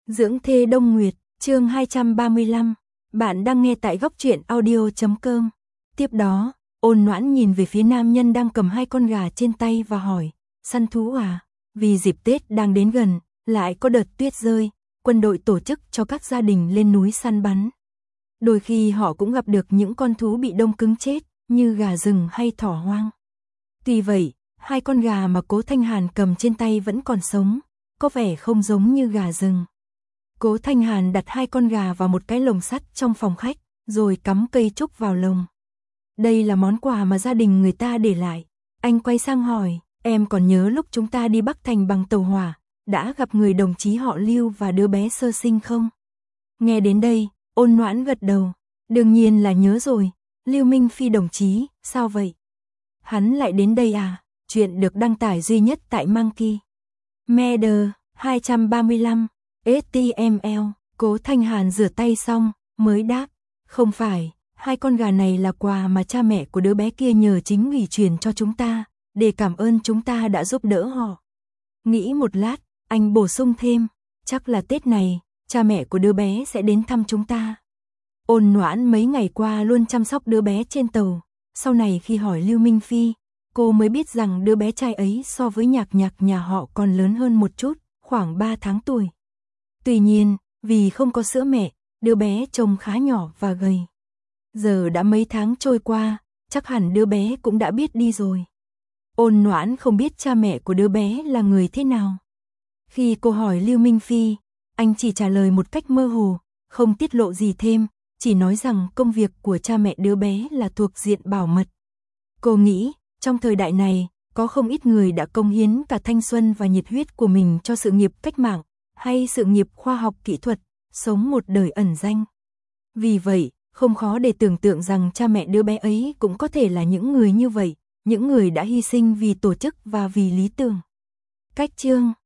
Dưỡng thê Đông Nguyệt, chương 235. Bạn đang nghe tại góc truyện audio.com. Tiếp đó, Ôn Noãn nhìn về phía nam nhân đang cầm 2 con gà trên tay và hỏi, săn thú à? Vì dịp Tết đang đến gần, lại có đợt tuyết rơi, quân đội tổ chức cho các gia đình lên núi săn bắn. Đôi khi họ cũng gặp được những con thú bị đông cứng chết, như gà rừng hay thỏ hoang. Tuy vậy, 2 con gà mà Cố Thanh Hàn cầm trên tay vẫn còn sống, có vẻ không giống như gà rừng. Cố Thanh Hàn đặt 2 con gà vào một cái lồng sắt trong phòng khách, rồi cắm cây trúc vào lồng. Đây là món quà mà gia đình người ta để lại. Anh quay sang hỏi, em còn nhớ lúc chúng ta đi Bắc Thành bằng tàu hỏa, đã gặp người đồng chí họ Lưu và đứa bé sơ sinh không? Nghe đến đây, Ôn Noãn gật đầu. Đương nhiên là nhớ rồi, Lưu Minh Phi đồng chí, sao vậy? Hắn lại đến đây à? Chuyện được đăng tải duy nhất tại Monkey Matter 235 HTML. Cố Thanh Hàn rửa tay xong, mới đáp, không phải, 2 con gà này là quà mà cha mẹ của đứa bé kia nhờ chính ủy truyền cho chúng ta, để cảm ơn chúng ta đã giúp đỡ họ. Nghĩ một lát, anh bổ sung thêm, chắc là Tết này, cha mẹ của đứa bé sẽ đến thăm chúng ta. Ôn Noãn mấy ngày qua luôn chăm sóc đứa bé trên tàu, sau này khi hỏi Lưu Minh Phi, cô mới biết rằng đứa bé trai ấy so với Nhạc Nhạc nhà họ còn lớn hơn một chút, khoảng 3 tháng tuổi. Tuy nhiên, vì không có sữa mẹ, đứa bé trông khá nhỏ và gầy. Giờ đã mấy tháng trôi qua, chắc hẳn đứa bé cũng đã biết đi rồi. Ôn Noãn không biết cha mẹ của đứa bé là người thế nào. Khi cô hỏi Lưu Minh Phi, anh chỉ trả lời một cách mơ hồ, không tiết lộ gì thêm, chỉ nói rằng công việc của cha mẹ đứa bé là thuộc diện bảo mật. Cô nghĩ, trong thời đại này, có không ít người đã cống hiến cả thanh xuân và nhiệt huyết của mình cho sự nghiệp cách mạng, hay sự nghiệp khoa học kỹ thuật, sống một đời ẩn danh. Vì vậy, không khó để tưởng tượng rằng cha mẹ đứa bé ấy cũng có thể là những người như vậy, những người đã hy sinh vì tổ chức và vì lý tưởng. Cách chương